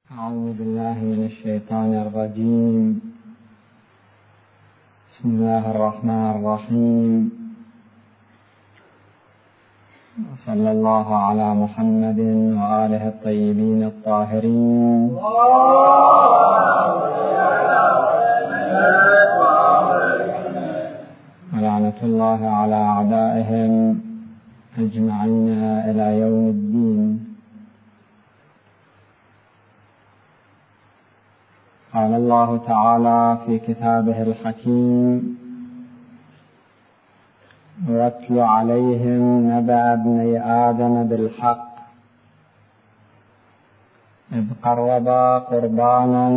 أعوذ بالله من الشيطان الرجيم. بسم الله الرحمن الرحيم. صلى الله على محمد وآله الطيبين الطاهرين ولعنة الله على أعدائهم أجمعين إلى يوم الدين. قال الله تعالى في كتابه الحكيم: واتل عليهم نبأ ابني آدم بالحق إذ قربا قربانا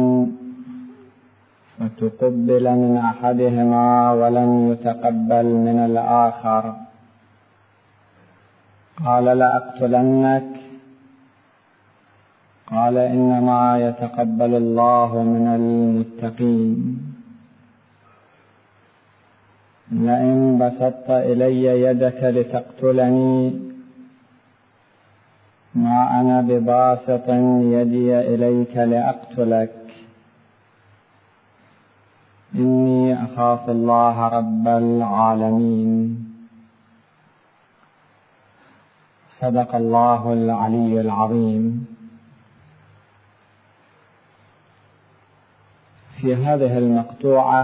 فتقبل من أحدهما ولم يتقبل من الآخر قال لأقتلنك قال إنما يتقبل الله من المتقين. لئن بسطت إلي يدك لتقتلني ما أنا بباسط يدي إليك لأقتلك إني أخاف الله رب العالمين. صدق الله العلي العظيم. في هذه المقطوعة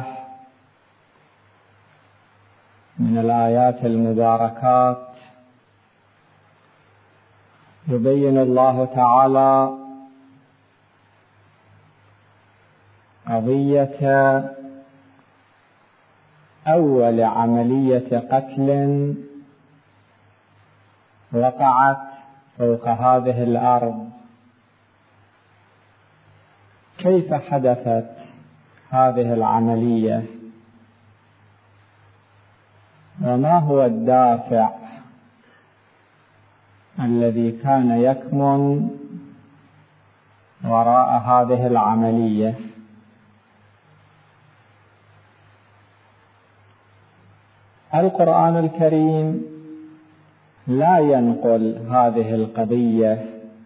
من الآيات المباركات يبين الله تعالى قضية أول عملية قتل وقعت فوق هذه الأرض. كيف حدثت هذه العملية؟ وما هو الدافع الذي كان يكمن وراء هذه العملية؟ القرآن الكريم لا ينقل هذه القضية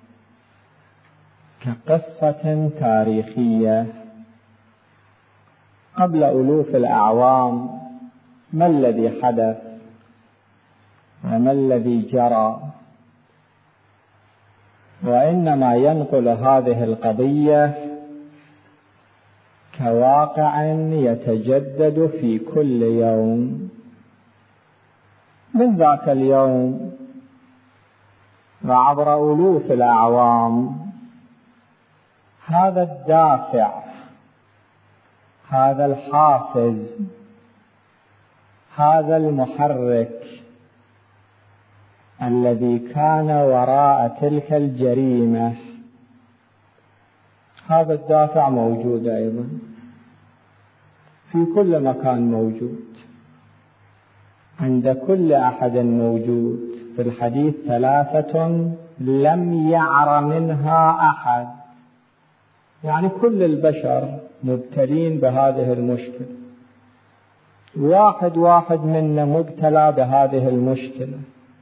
كقصة تاريخية قبل ألوف الأعوام. ما الذي حدث وما الذي جرى؟ وإنما ينقل هذه القضية كواقع يتجدد في كل يوم من ذاك اليوم وعبر ألوف الأعوام. هذا الدافع، هذا الحافز، هذا المحرك الذي كان وراء تلك الجريمة، هذا الدافع موجود أيضا في كل مكان، موجود عند كل أحد موجود. في الحديث 3 لم يعر منها أحد، يعني كل البشر مبتلين بهذه المشكلة، واحد منا مبتلى بهذه المشكلة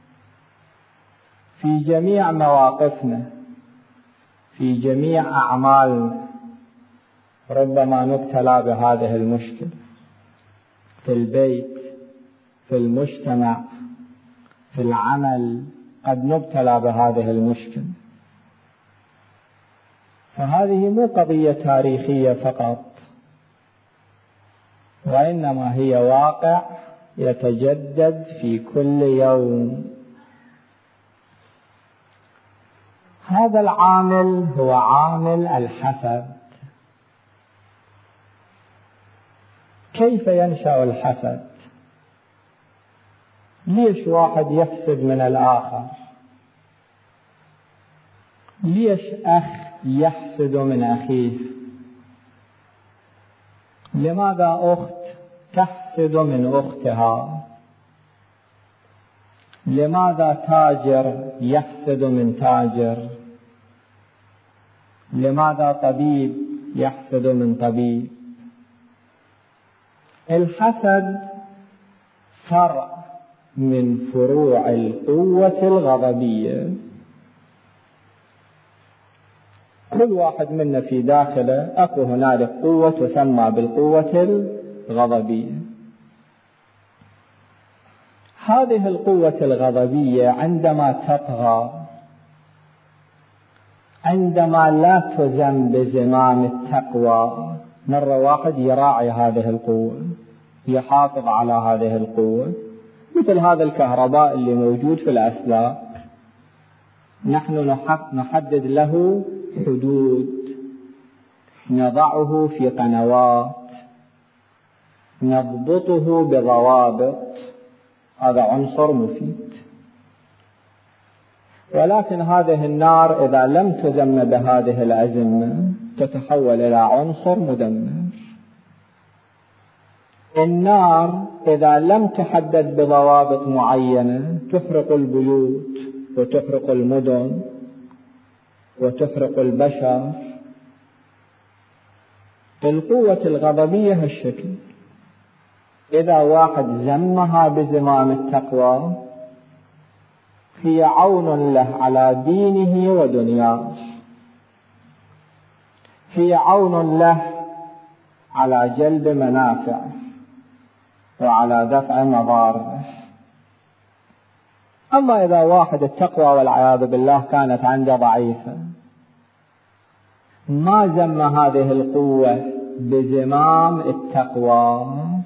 في جميع مواقفنا، في جميع أعمالنا. ربما نبتلى بهذه المشكلة في البيت، في المجتمع، في العمل، قد نبتلى بهذه المشكلة. فهذه مو قضية تاريخية فقط، وإنما هي واقع يتجدد في كل يوم. هذا العامل هو عامل الحسد. كيف ينشأ الحسد؟ ليش واحد يحسد من الآخر؟ ليش أخ يحسد من أخيه؟ لماذا أخت تحسد من أختها؟ لماذا تاجر يحسد من تاجر؟ لماذا طبيب يحسد من طبيب؟ الحسد فرع من فروع القوة الغضبية. كل واحد منا في داخله أكو هنالك قوة تسمى بالقوة الغضبية. هذه القوة الغضبية عندما تطغى، عندما لا تزم بزمام التقوى، مرة واحد يراعي هذه القوة، يحافظ على هذه القوة، مثل هذا الكهرباء اللي موجود في الأسلاك، نحن نحدد له حدود، نضعه في قنوات، نضبطه بضوابط، هذا عنصر مفيد. ولكن هذه النار إذا لم تزم بهذه الأزمة تتحول إلى عنصر مدمر. النار إذا لم تحدد بضوابط معينة تحرق البيوت وتحرق المدن وتحرق البشر. القوة الغضبية هالشكل، إذا واحد زمها بزمام التقوى هي عون له على دينه ودنياه، هي عون له على جلب منافعه وعلى دفع مضاره. أما إذا واحد التقوى والعياذ بالله كانت عنده ضعيفة، ما زم هذه القوة بزمام التقوى،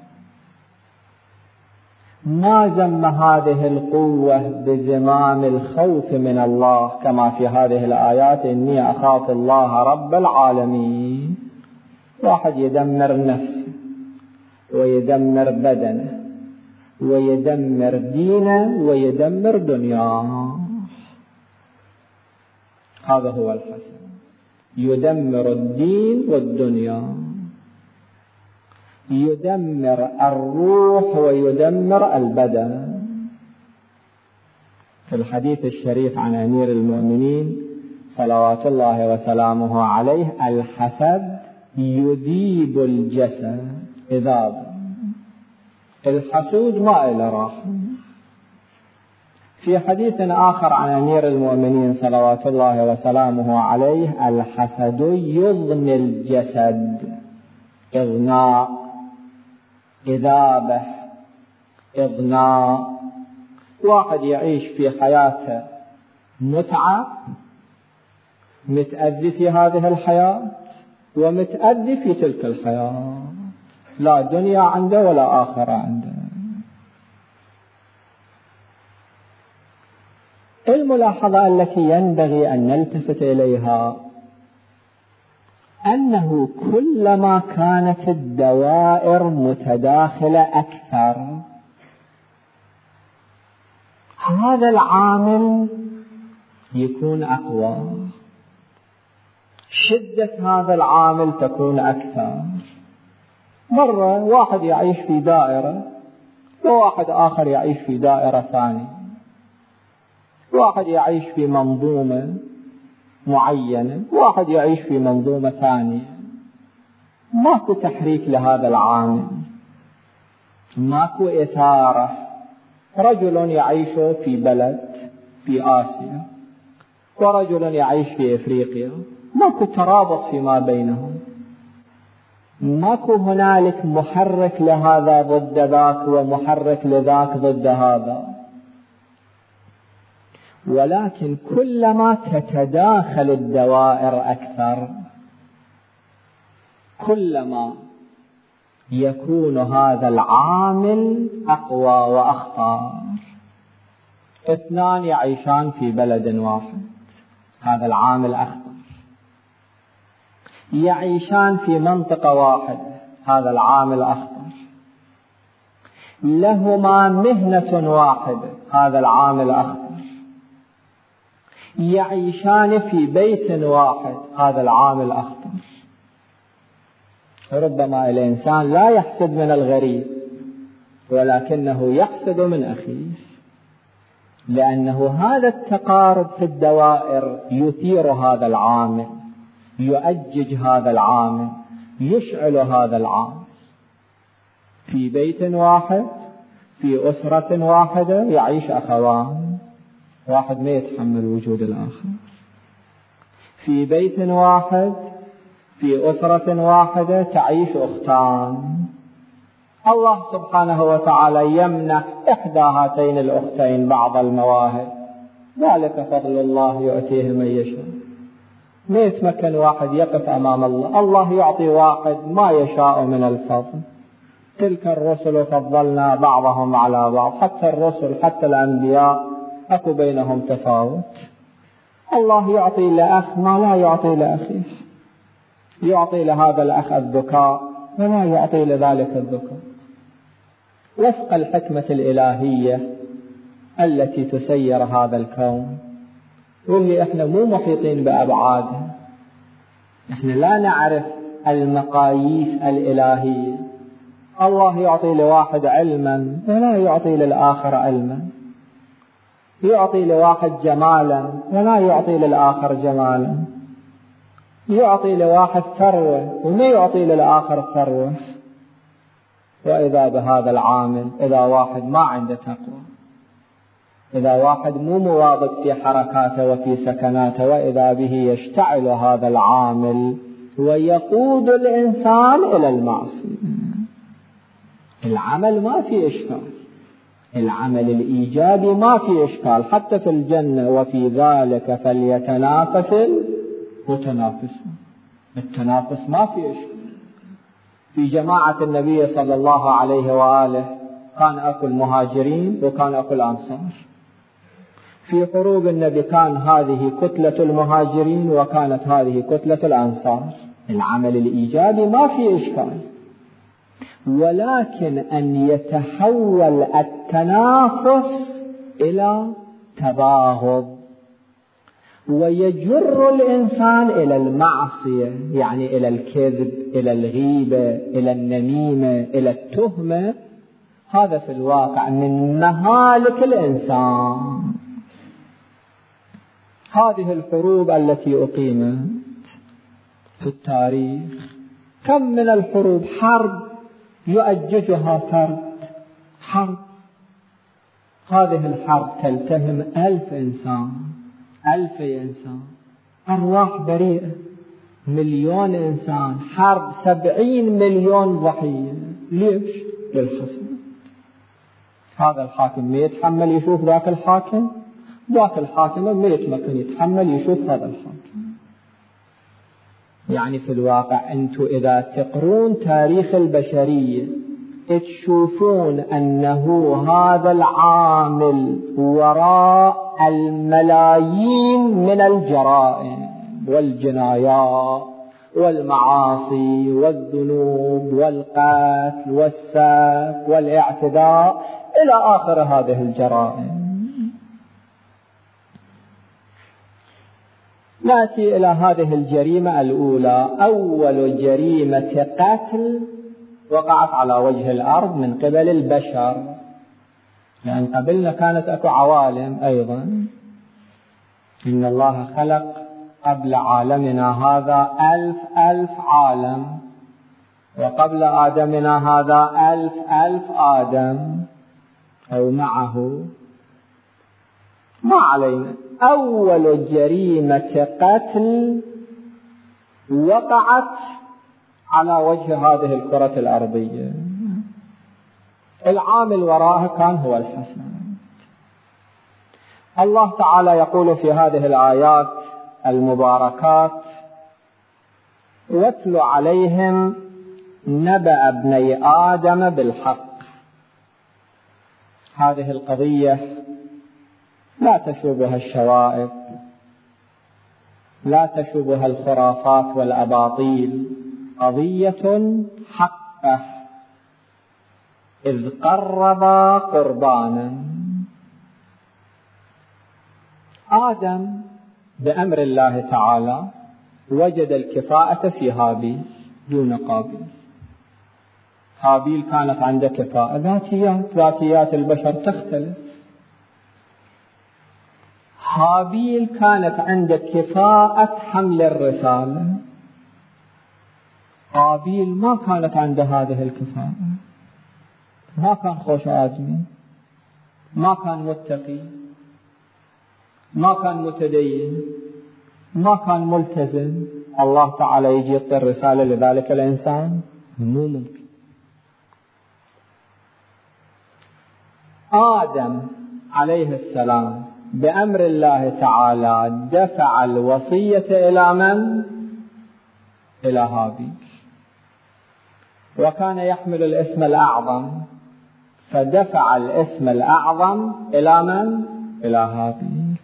ما زم هذه القوة بزمام الخوف من الله، كما في هذه الآيات إني أخاف الله رب العالمين. واحد يدمر نفسه ويدمر بدنه ويدمر دينه ويدمر دنياه، هذا هو الحسن، يدمر الدين والدنيا، يدمر الروح ويدمر البدن. في الحديث الشريف عن أمير المؤمنين صلوات الله وسلامه عليه: الحسد يذيب الجسد إذابا. الحسود ما إلى راحة. في حديث آخر عن أمير المؤمنين صلوات الله وسلامه عليه: الحسد يضني الجسد إغناء، إذابة، إضناء. واحد يعيش في حياته متعة، متأذي في هذه الحياة ومتأذي في تلك الحياة، لا دنيا عنده ولا آخرة عنده. الملاحظة التي ينبغي أن نلتفت إليها أنه كلما كانت الدوائر متداخلة أكثر، هذا العامل يكون أقوى، شدة هذا العامل تكون أكثر. مرة واحد يعيش في دائرة وواحد آخر يعيش في دائرة ثانية، واحد يعيش في منظومة معينة واحد يعيش في منظومة ثانية، ماكو تحريك لهذا العامل، ماكو إثارة. رجل يعيش في بلد في آسيا ورجل يعيش في إفريقيا، ماكو ترابط فيما بينهم، ماكو هنالك محرك لهذا ضد ذاك ومحرك لذاك ضد هذا. ولكن كلما تتداخل الدوائر أكثر كلما يكون هذا العامل أقوى وأخطر. اثنان يعيشان في بلد واحد، هذا العامل أخطر. يعيشان في منطقة واحدة، هذا العامل أخطر. لهما مهنة واحدة، هذا العامل أخطر. يعيشان في بيت واحد، هذا العامل أخطر. ربما الإنسان لا يحسد من الغريب ولكنه يحسد من أخيه، لأنه هذا التقارب في الدوائر يثير هذا العامل، يؤجج هذا العامل، يشعل هذا العامل. في بيت واحد في أسرة واحدة يعيش أخوان، واحد ما يتحمل وجود الآخر. في بيت واحد في أسرة واحدة تعيش أختان، الله سبحانه وتعالى يمنح إحدى هاتين الأختين بعض المواهب، ذلك فضل الله يؤتيه من يشاء. ما يتمكن واحد يقف أمام الله، الله يعطي واحد ما يشاء من الفضل. تلك الرسل فضلنا بعضهم على بعض، حتى الرسل حتى الأنبياء أكو بينهم تفاوت. الله يعطي لأخ ما لا يعطي لأخيه، يعطي لهذا الأخ الذكاء ولا يعطي لذلك الذكاء، وفق الحكمة الإلهية التي تسير هذا الكون، واللي احنا مو محيطين بأبعادها، احنا لا نعرف المقاييس الإلهية. الله يعطي لواحد علما ولا يعطي للآخر علما، يعطي لواحد جمالا ولا يعطي للآخر جمالا، يعطي لواحد ثروة وما يعطي للآخر ثروة. وإذا بهذا العامل، إذا واحد ما عنده تقوى، إذا واحد مو مواظب في حركاته وفي سكناته، وإذا به يشتعل هذا العامل ويقود الإنسان إلى المعصية. العمل ما في إشكال، العمل الإيجابي ما في إشكال، حتى في الجنة وفي ذلك فليتنافس المتنافسون، التنافس ما في إشكال. في جماعة النبي صلى الله عليه وآله كان أكو المهاجرين وكان أكو الأنصار. في حروب النبي كان هذه كتلة المهاجرين وكانت هذه كتلة الأنصار. العمل الإيجابي ما في إشكال، ولكن أن يتحول التنافس إلى تباغض ويجر الإنسان إلى المعصية، يعني إلى الكذب، إلى الغيبة، إلى النميمة، إلى التهمة، هذا في الواقع من مهالك الإنسان. هذه الحروب التي أقيمت في التاريخ، كم من الحروب، حرب يؤججها فرد، حرب، هذه الحرب تلتهم 1000 إنسان، 1000 إنسان، أرواح بريئة، 1,000,000 إنسان، حرب 70 مليون ضحية. ليش؟ للحسد. هذا الحاكم ما يتحمل يشوف ذاك الحاكم، ذاك الحاكم ما يتمكن يتحمل يشوف هذا الحاكم. يعني في الواقع أنتم إذا تقرون تاريخ البشرية تشوفون أنه هذا العامل وراء الملايين من الجرائم والجنايات والمعاصي والذنوب والقتل والسفك والاعتداء إلى آخر هذه الجرائم. نأتي إلى هذه الجريمة الأولى، أول جريمة قتل وقعت على وجه الأرض من قبل البشر، لأن قبلنا كانت أكو عوالم أيضا. إن الله خلق قبل عالمنا هذا 1000 عالم، وقبل آدمنا هذا 1000 آدم أو معه، ما علينا. أول جريمة قتل وقعت على وجه هذه الكرة الأرضية، العامل وراءها كان هو الحسد. الله تعالى يقول في هذه الآيات المباركات: واتل عليهم نبأ ابني آدم بالحق. هذه القضية لا تشوبها الشوائب، لا تشوبها الخرافات والأباطيل، قضية حقة. إذ قربا قربانا، آدم بأمر الله تعالى وجد الكفاءة في هابيل دون قابيل. هابيل كانت عنده كفاءة، ذاتيات البشر تختلف. هابيل كانت عنده كفاءة حمل الرسالة، قابيل ما كانت عنده هذه الكفاءة، ما كان خوش آدمي، ما كان متقي، ما كان متدين، ما كان ملتزم، الله تعالى يجي يعطي الرسالة لذلك الإنسان؟ مو ممكن. آدم عليه السلام بأمر الله تعالى دفع الوصية إلى من؟ إلى هابيل، وكان يحمل الاسم الأعظم، فدفع الاسم الأعظم إلى من؟ إلى هابيل.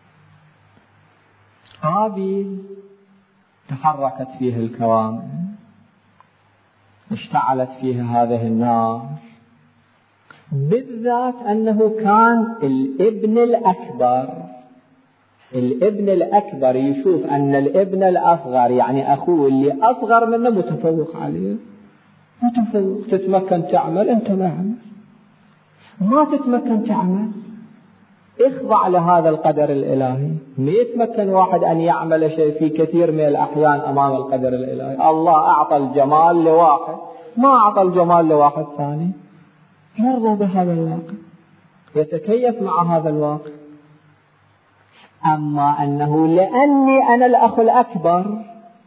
هابيل تحركت فيه الكوامن، اشتعلت فيه هذه النار، بالذات أنه كان الابن الأكبر يشوف أن الابن الأصغر يعني أخوه اللي أصغر منه متفوق عليه، متفوق، تتمكن تعمل أنت ما عمل، ما تتمكن تعمل، اخضع لهذا القدر الإلهي. ما يتمكن واحد أن يعمل شيء في كثير من الأحيان أمام القدر الإلهي. الله أعطى الجمال لواحد، ما أعطى الجمال لواحد ثاني، يرضى بهذا الواقع، يتكيف مع هذا الواقع. أما أنه لأني أنا الأخ الأكبر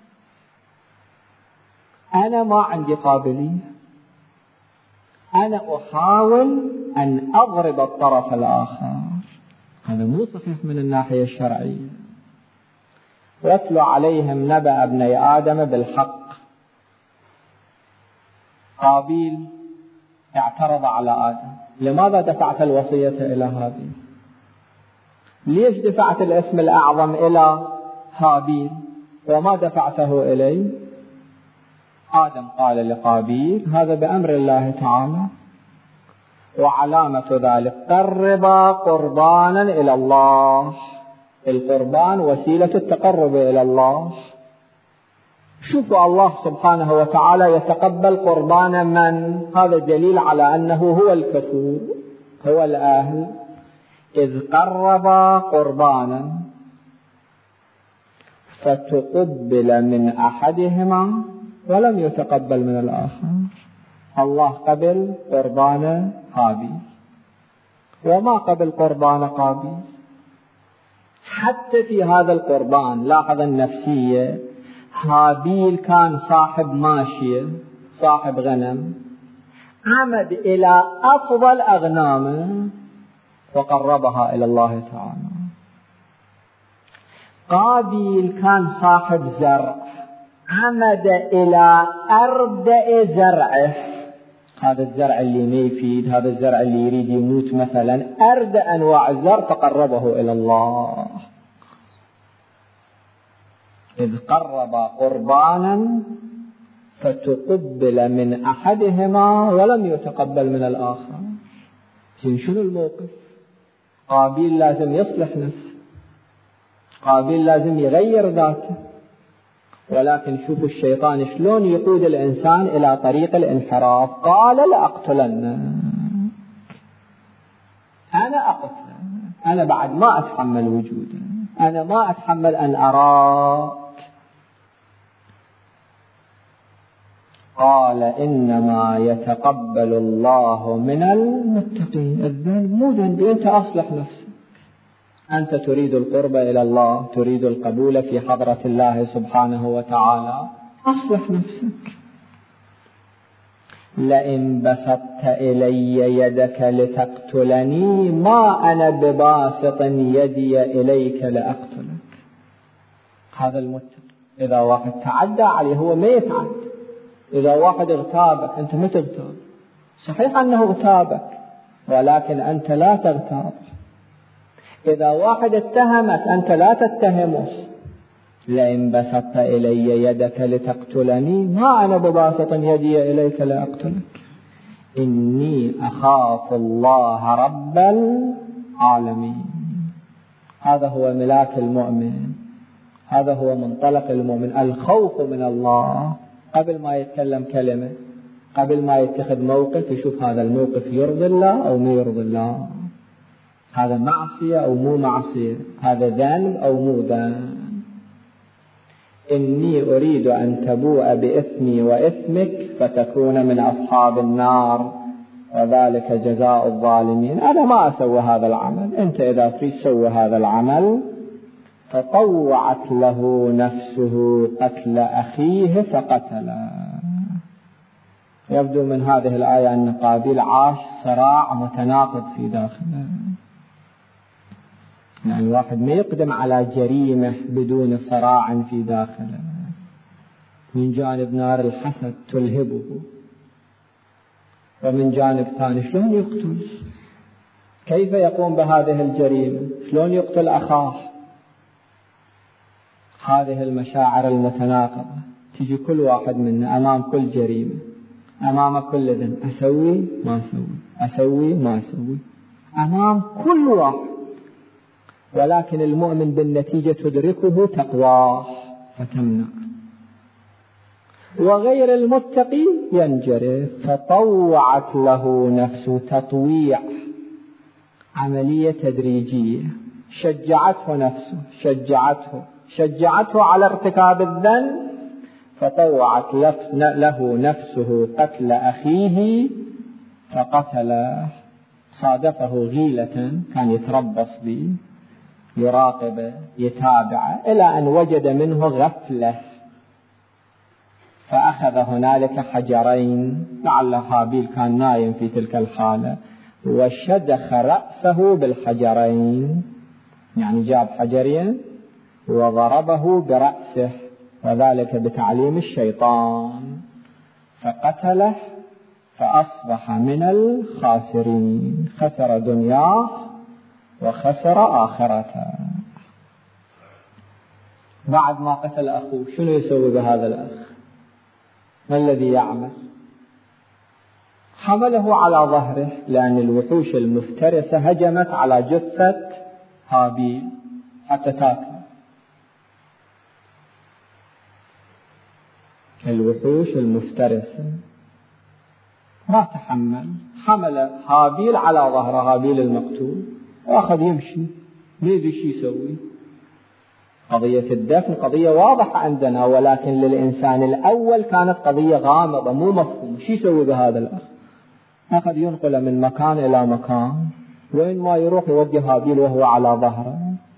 أنا ما عندي قابلية، أنا أحاول أن أضرب الطرف الآخر، هذا مو صحيح من الناحية الشرعية. واتل عليهم نبأ ابني آدم بالحق. قابيل اعترض على آدم، لماذا دفعت الوصية إلى هابيل؟ ليش دفعت الاسم الأعظم إلى هابيل وما دفعته إلي؟ آدم قال لقابيل هذا بأمر الله تعالى، وعلامة ذلك قربا قربانا إلى الله، القربان وسيلة التقرب إلى الله. شوفوا الله سبحانه وتعالى يتقبل قربان من؟ هذا دليل على أنه هو الكفور، هو الأهل. إذ قربا قربانا فتقبل من أحدهما ولم يتقبل من الآخر. الله قبل قربان هابيل وما قبل قربان قابيل. حتى في هذا القربان لاحظ النفسية، هابيل كان صاحب ماشية، صاحب غنم، عمد إلى أفضل أغنامه وقربها إلى الله تعالى. قابيل كان صاحب زرع، عمد إلى أردأ زرعه، هذا الزرع اللي ما يفيد، هذا الزرع اللي يريد يموت مثلا، أردأ أنواع الزرع فقربه إلى الله. إذ قرب قربانا فتقبل من أحدهما ولم يتقبل من الآخر. شنو الموقف؟ قابيل لازم يصلح نفسه، قابيل لازم يغير ذاته، ولكن شوفوا الشيطان شلون يقود الإنسان إلى طريق الانحراف. قال لأقتلنك، أنا أقتلك، أنا بعد ما أتحمل وجودك، أنا ما أتحمل أن أراك. قال إنما يتقبل الله من المتقين. الذنب مو ذنبي، أنت أصلح نفسك، أنت تريد القرب إلى الله، تريد القبول في حضرة الله سبحانه وتعالى، أصلح نفسك. لئن بسطت إلي يدك لتقتلني ما أنا بباسط يدي إليك لأقتلك. هذا المتقي. إذا واحد تعدى عليه هو ما يتعدى، إذا واحد اغتابك أنت ما تغتاب، صحيح أنه اغتابك ولكن أنت لا تغتاب. إذا واحد اتهمك أنت لا تتهمه. لئن بسطت إلي يدك لتقتلني ما أنا بباسط يدي إليك لأقتلك إني أخاف الله رب العالمين. هذا هو ملاك المؤمن، هذا هو منطلق المؤمن، الخوف من الله. قبل ما يتكلم كلمة، قبل ما يتخذ موقف، يشوف هذا الموقف يرضي الله أو ما يرضي الله، هذا معصية أو مو معصية، هذا ذنب أو مو ذنب. إني أريد أن تبوء بإثمي وإثمك فتكون من أصحاب النار وذلك جزاء الظالمين. أنا ما أسوي هذا العمل، أنت إذا تريد سوي هذا العمل فطوعت له نفسه قتل أخيه فقتله. يبدو من هذه الآية أن قابيل عاش صراع متناقض في داخله، يعني واحد ما يقدم على جريمة بدون صراع في داخله. من جانب نار الحسد تلهبه، ومن جانب ثاني شلون يقتل، كيف يقوم بهذه الجريمة، شلون يقتل أخاه. هذه المشاعر المتناقضة تجي كل واحد منا أمام كل جريمة، أمام كل ذنب، أسوي ما أسوي، أسوي ما أسوي، أمام كل واحد. ولكن المؤمن بالنتيجة تدركه تقواه فتمنع، وغير المتقي ينجرف. فطوعت له نفسه، تطويع عملية تدريجية، شجعته نفسه، شجعته على ارتكاب الذنب. فطوعت له نفسه قتل أخيه فقتله. صادفه غيلة، كان يتربص به، يراقبه، يتابعه، إلى أن وجد منه غفلة، فأخذ هنالك حجرين، لعل هابيل كان نايم في تلك الحالة، وشدخ رأسه بالحجرين، يعني جاب حجرين وضربه برأسه، وذلك بتعليم الشيطان، فقتله فأصبح من الخاسرين، خسر دنياه وخسر آخرته. بعد ما قتل أخوه شنو يسوي بهذا الأخ؟ ما الذي يعمل؟ حمله على ظهره، لأن الوحوش المفترسة هجمت على جثة هابيل حتى تاكل. الوحوش المفترسة ما تحمل، حمل هابيل على ظهر هابيل المقتول وأخذ يمشي، ما يدري شو يسوي. قضية الدفن قضية واضحة عندنا، ولكن للإنسان الأول كانت قضية غامضة، مو مفهوم شو يسوي بهذا الأخ. أخذ ينقل من مكان إلى مكان، وين ما يروح يودي هابيل وهو على ظهره.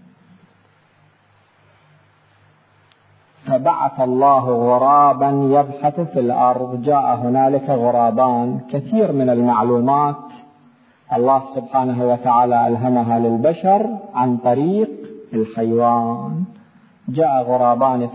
فبعث الله غرابا يبحث في الأرض. جاء هنالك غرابان، كثير من المعلومات الله سبحانه وتعالى ألهمها للبشر عن طريق الحيوان. جاء غرابان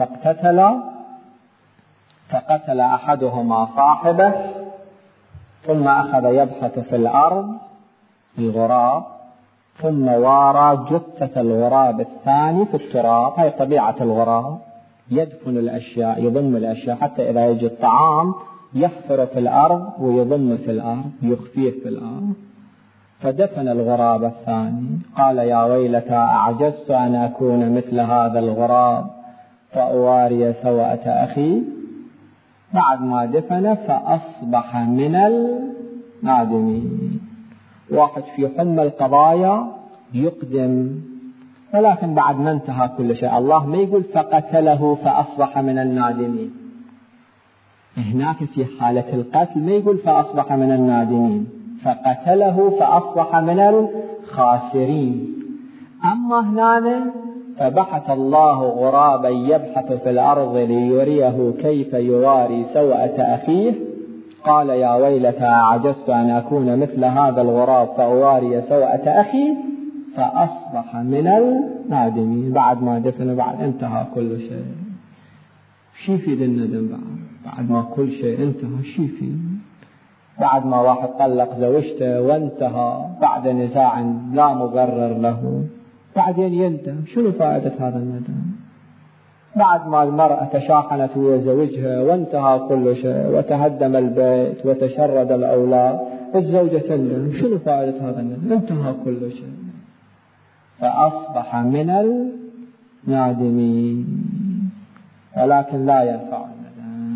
فقتل أحدهما صاحبه، ثم أخذ يبحث في الأرض الغراب، ثم وارى جثة الغراب الثاني في التراب. هي طبيعة الغراب، يدفن الأشياء، يضم الأشياء، حتى إذا يجي الطعام يحفر في الأرض ويضم في الأرض، يخفيه في الأرض. فدفن الغراب الثاني، قال يا ويلتى أعجزت أن أكون مثل هذا الغراب فأواري سوءة أخي. بعد ما دفن فأصبح من النادمين. واحد في حمى القضايا يقدم، ولكن بعد ما انتهى كل شيء. الله ما يقول فقتله فأصبح من النادمين، هناك في حالة القتل ما يقول فأصبح من النادمين، فقتله فأصبح من الخاسرين. أما هنا فبحث الله غرابا يبحث في الأرض ليريه كيف يواري سوءة أخيه، قال يا ويلتى عجزت أن أكون مثل هذا الغراب فأواري سوءة أخي فأصبح من النادمين. بعد ما دفن، بعد انتهى كل شيء. شي في الندم بعد ما كل شيء انتهى؟ شي في بعد ما واحد طلق زوجته وانتهى بعد نزاع لا مبرر له، بعدين يندم، شنو فائدة هذا الندم؟ بعد ما المرأة تشاحنت ويا زوجها وانتهى كل شيء وتهدم البيت وتشرد الأولاد، الزوجة تندم، شنو فائدة هذا الندم؟ انتهى كل شيء. فأصبح من النادمين، ولكن لا ينفع الندم.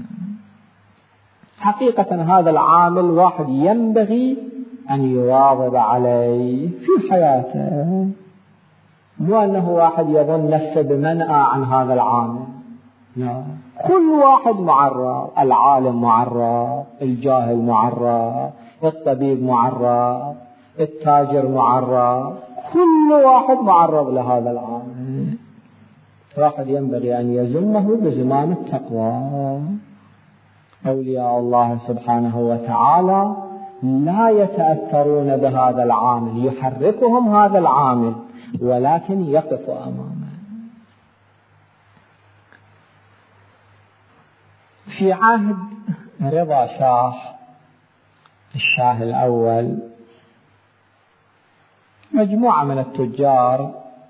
حقيقة هذا العامل واحد ينبغي أن يواظب عليه في حياته، مو أنه واحد يظن نفسه بمنأى عن هذا العامل. لا، كل واحد معرض، العالم معرض، الجاهل معرض، الطبيب معرض، التاجر معرض، كل واحد معرض لهذا العامل. واحد ينبغي أن يزمه بزمام التقوى. أولياء الله سبحانه وتعالى لا يتأثرون بهذا العامل، يحركهم هذا العامل ولكن يقف أمامه. في عهد رضا شاه الشاه الأول مجموعة من التجار،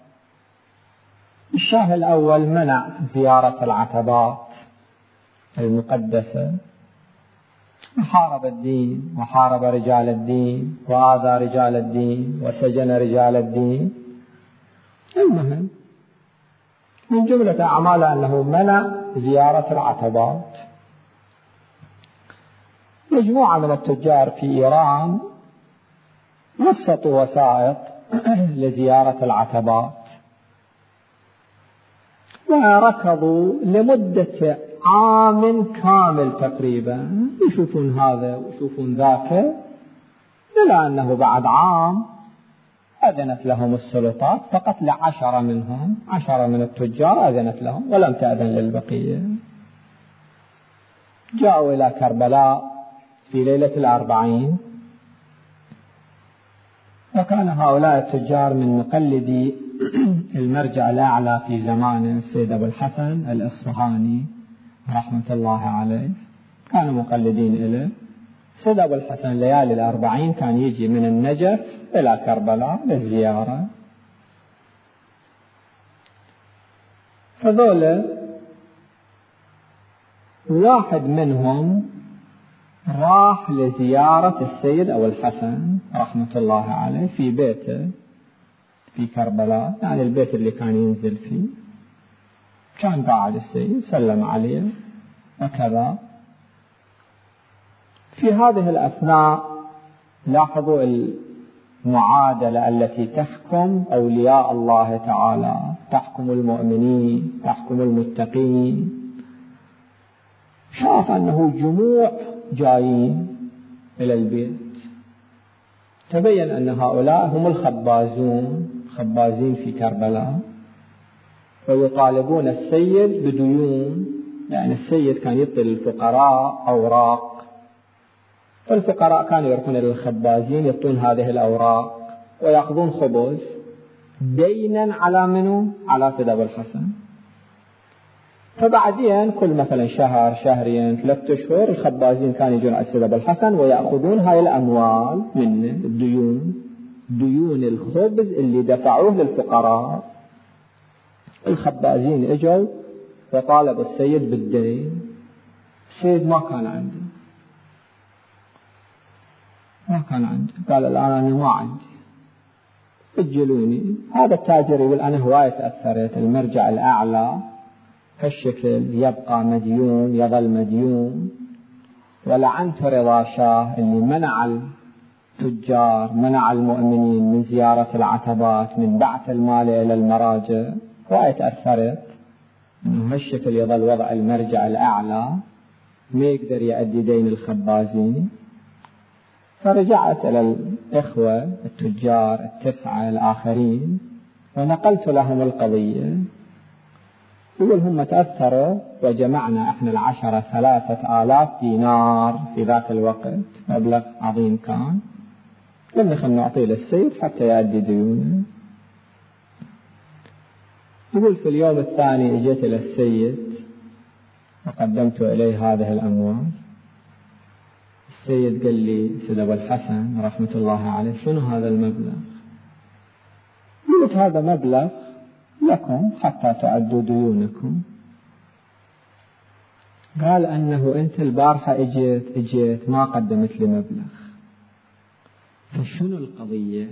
الشاه الأول منع زيارة العتبات المقدسة، وحارب الدين وحارب رجال الدين وآذى رجال الدين وسجن رجال الدين. المهم من جملة أعماله أنه منع زيارة العتبات. مجموعة من التجار في إيران وسطوا وسائط لزيارة العتبات، وركضوا لمدة عام كامل تقريبا يشوفون هذا ويشوفون ذاك، إلى أنه بعد عام أذنت لهم السلطات فقط ل10 منهم، 10 من التجار أذنت لهم ولم تأذن للبقية. جاءوا إلى كربلاء في ليلة 40، وكان هؤلاء التجار من مقلدي المرجع الأعلى في زمانه السيد أبو الحسن الإصفهاني رحمة الله عليه، كانوا مقلدين إليه. السيد أبو الحسن ليالي 40 كان يجي من النجف إلى كربلاء للزيارة. فذولا واحد منهم راح لزيارة السيد أبو الحسن رحمة الله عليه في بيته في كربلاء، يعني البيت اللي كان ينزل فيه. كان قاعد السيد سلم عليه وكذا. في هذه الأثناء لاحظوا المعادلة التي تحكم أولياء الله تعالى، تحكم المؤمنين، تحكم المتقين. شاف أنه جموع جايين إلى البيت، تبين أن هؤلاء هم الخبازين في كربلاء، ويطالبون السيد بديون، يعني السيد كان يعطي للفقراء أوراق، فالفقراء كانوا يروحون للخبازين يعطون هذه الأوراق ويأخذون خبز دينا على منو؟ على سيد أبو الحسن. فبعدين كل مثلا شهر شهرين 3 أشهر الخبازين كانوا يجون على سيد أبو الحسن ويأخذون هاي الأموال من ديون الخبز اللي دفعوه للفقراء. الخبازين اجوا وطالبوا السيد بالدين، السيد ما كان عنده، قال الآن أنا ما عندي، اجلوني. هذا التاجر يقول أنا هواية تأثرت، المرجع الأعلى هالشكل يبقى مديون، يظل مديون. ولعنت رضا شاه اللي منع التجار، منع المؤمنين من زيارة العتبات، من بعث المال إلى المراجع. هواية تأثرت إنه هالشكل يظل وضع المرجع الأعلى، ما يقدر يؤدي دين الخبازين. فرجعت إلى الإخوة التجار 9 الآخرين ونقلت لهم القضية. يقول هم تأثروا وجمعنا إحنا 10 3000 دينار في ذاك الوقت، مبلغ عظيم كان، قلنا خلنا نعطيه للسيد حتى يؤدي ديونه. يقول في اليوم الثاني اجيت إلى السيد وقدمت إليه هذه الأموال. السيد قال لي سيد أبو الحسن رحمة الله عليه شنو هذا المبلغ؟ قلت هذا مبلغ لكم حتى تعدوا ديونكم. قال أنه أنت البارحة اجيت ما قدمت لي مبلغ، فشنو القضية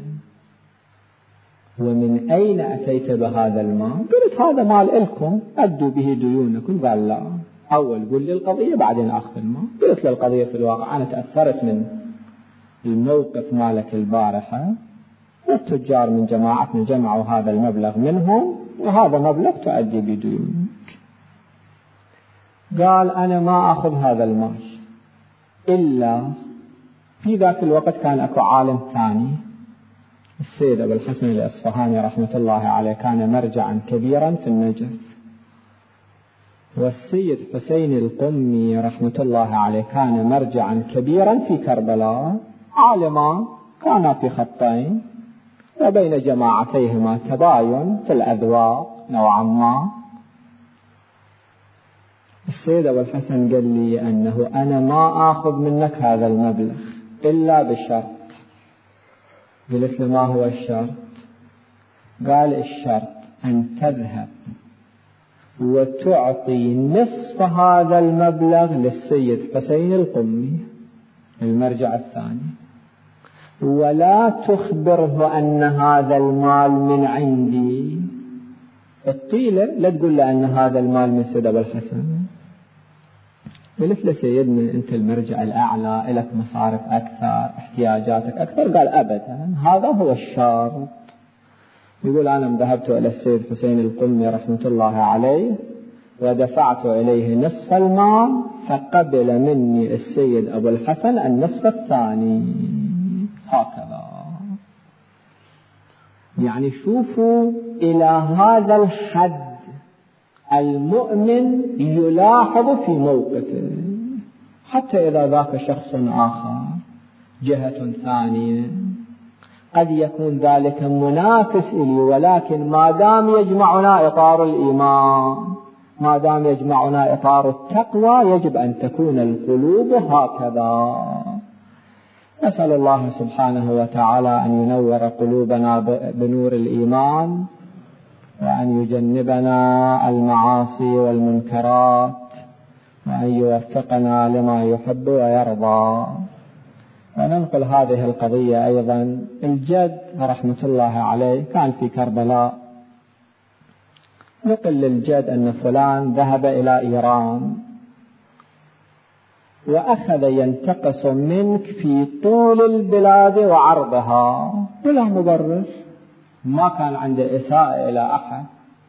ومن أين أتيت بهذا المال؟ قلت هذا مال إلكم أدوا به ديونكم. قال لا، أول قل لي القضية بعدين أخذ المال. قلت له القضية في الواقع أنا تأثرت من الموقف مالك البارحة، والتجار من جماعتنا جمعوا هذا المبلغ منهم، وهذا مبلغ تؤدي بديونك. قال أنا ما أخذ هذا المال إلا في ذاك الوقت كان أكو عالم ثاني السيد أبو الحسن الإصفهاني رحمة الله عليه، كان مرجعا كبيرا في النجف، والسيد حسين القمي رحمة الله عليه كان مرجعا كبيرا في كربلاء، عالما كان في خطين وبين جماعتيهما تباين في الأذواق نوعا ما. السيد أبو الحسن قال لي أنه أنا ما آخذ منك هذا المبلغ إلا بشرط. قلت له ما هو الشرط؟ قال الشرط أن تذهب وتعطي نصف هذا المبلغ للسيد حسين القمي المرجع الثاني، ولا تخبره أن هذا المال من عندي. الطيلة لا تقول له أن هذا المال من سيد أبو الحسن. قلت له سيدنا أنت المرجع الأعلى، لك مصارف أكثر، احتياجاتك أكثر. قال أبدا، هذا هو الشرط. يقول أنا ذهبت إلى السيد حسين القمي رحمة الله عليه ودفعت إليه نصف المال، فقبل مني السيد أبو الحسن النصف الثاني. هكذا. يعني شوفوا إلى هذا الحد المؤمن يلاحظ في موقفه، حتى إذا ذاك شخص آخر جهة ثانية قد يكون ذلك منافس لي، ولكن ما دام يجمعنا إطار الإيمان، ما دام يجمعنا إطار التقوى، يجب أن تكون القلوب هكذا. نسأل الله سبحانه وتعالى أن ينور قلوبنا بنور الإيمان، وأن يجنبنا المعاصي والمنكرات، وأن يوفقنا لما يحب ويرضى. وننقل هذه القضية أيضا. الجد رحمة الله عليه كان في كربلاء، نقل للجد أن فلان ذهب إلى إيران وأخذ ينتقص منك في طول البلاد وعرضها بلا مبرر، ما كان عنده إساءة إلى أحد.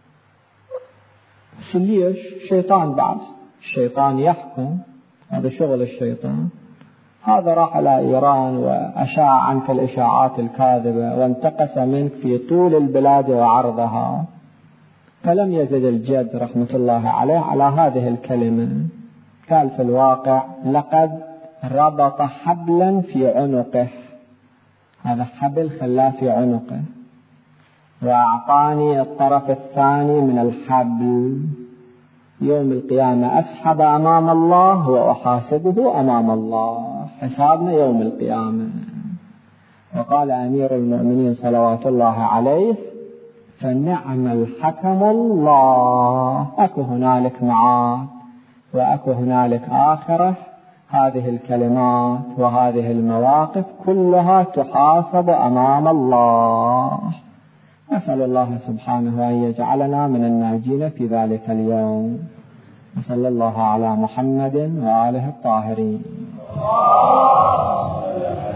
ليش؟ شيطان بعد، الشيطان يحكم، هذا شغل الشيطان. هذا راح إلى إيران وأشاع عنك الإشاعات الكاذبة وانتقص منك في طول البلاد وعرضها. فلم يزد الجد رحمة الله عليه على هذه الكلمة، قال في الواقع لقد ربط حبلا في عنقه، هذا حبل خلاه في عنقه، وأعطاني الطرف الثاني من الحبل. يوم القيامة أسحب أمام الله وأحاسبه أمام الله، حسابنا يوم القيامة. وقال أمير المؤمنين صلوات الله عليه فنعم الحكم الله، أكو هنالك معاد وأكو هنالك آخرة. هذه الكلمات وهذه المواقف كلها تحاسب أمام الله. نسأل الله سبحانه أن يجعلنا من الناجين في ذلك اليوم. وصلى الله على محمد وآله الطاهرين.